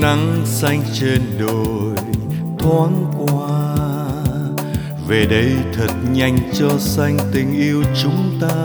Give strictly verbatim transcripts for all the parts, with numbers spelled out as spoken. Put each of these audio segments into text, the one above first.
Nắng xanh trên đồi thoáng qua, về đây thật nhanh cho xanh tình yêu chúng ta.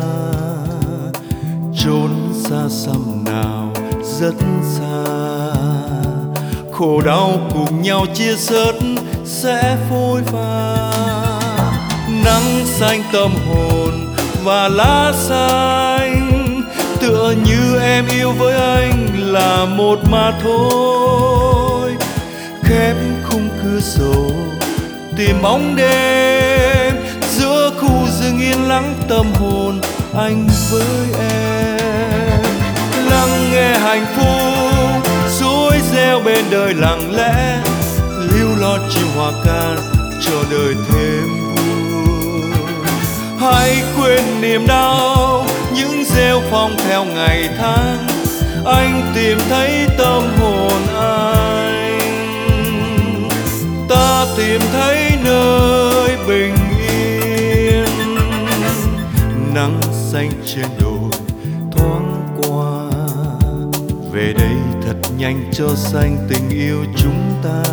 Chốn xa xăm nào rất xa, khổ đau cùng nhau chia sớt sẽ phôi pha. Nắng xanh tâm hồn và lá xanh, tựa như em yêu với anh là một mà thôi. Khép khung cửa sổ tìm bóng đêm, giữa khu rừng yên lặng tâm hồn anh với em. Lắng nghe hạnh phúc suối reo bên đời lặng lẽ, lưu lót chim hoa ca cho đời thêm vui. Hãy quên niềm đau những rêu phong theo ngày tháng, anh tìm thấy tâm hồn anh. Ta tìm thấy nơi bình yên. Nắng xanh trên đồi thoáng qua, về đây thật nhanh cho xanh tình yêu chúng ta.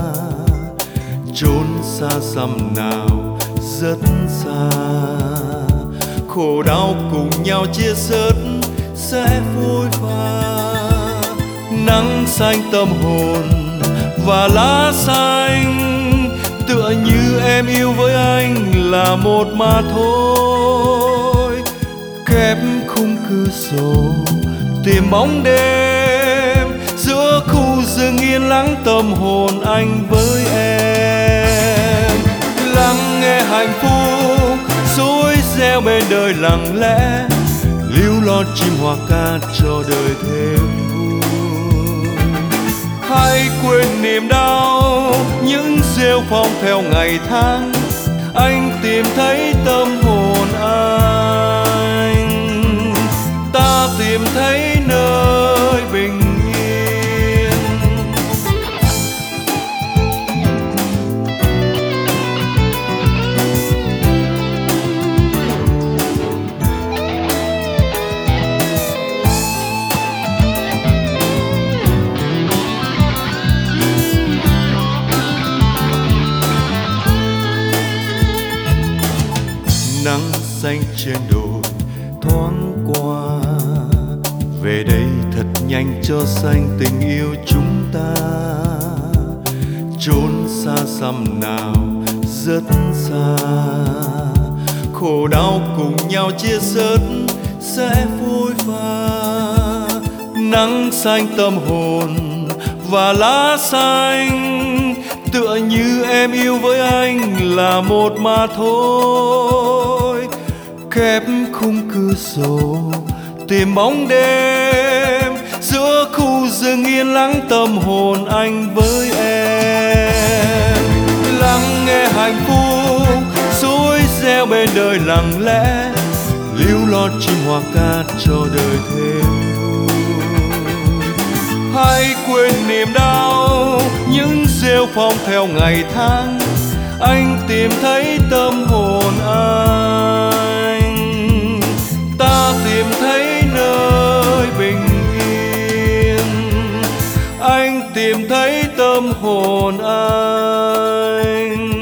Chốn xa xăm nào rất xa, khổ đau cùng nhau chia sớt sẽ phôi pha. Nắng xanh tâm hồn và lá xanh, tựa như em yêu với anh là một mà thôi. Khép khung cửa sổ tìm bóng đêm, giữa khu rừng yên lặng tâm hồn anh với em. Lắng nghe hạnh phúc suối reo bên đời lặng lẽ, lưu lót chim hoa ca cho đời thêm vui. Hãy quên niềm đau những rêu phong theo ngày tháng, anh tìm thấy tâm hồn anh. Ta tìm thấy nơi bình yên. Nắng xanh trên đồi thoáng qua, về đây thật nhanh cho xanh tình yêu chúng ta. Chốn xa xăm nào rất xa, khổ đau cùng nhau chia sớt sẽ phôi pha. Nắng xanh tâm hồn và lá xanh, tựa như em yêu với anh là một mà thôi. Khép khung cửa sổ tìm bóng đêm, giữa khu rừng yên lặng tâm hồn anh với em. Lắng nghe hạnh phúc suối reo bên đời lặng lẽ, lưu lót chim hoa ca cho đời thêm vui. Hãy quên niềm đau những rêu phong theo ngày tháng, anh tìm thấy tâm hồn anh. Ta tìm thấy nơi bình yên, anh tìm thấy tâm hồn anh.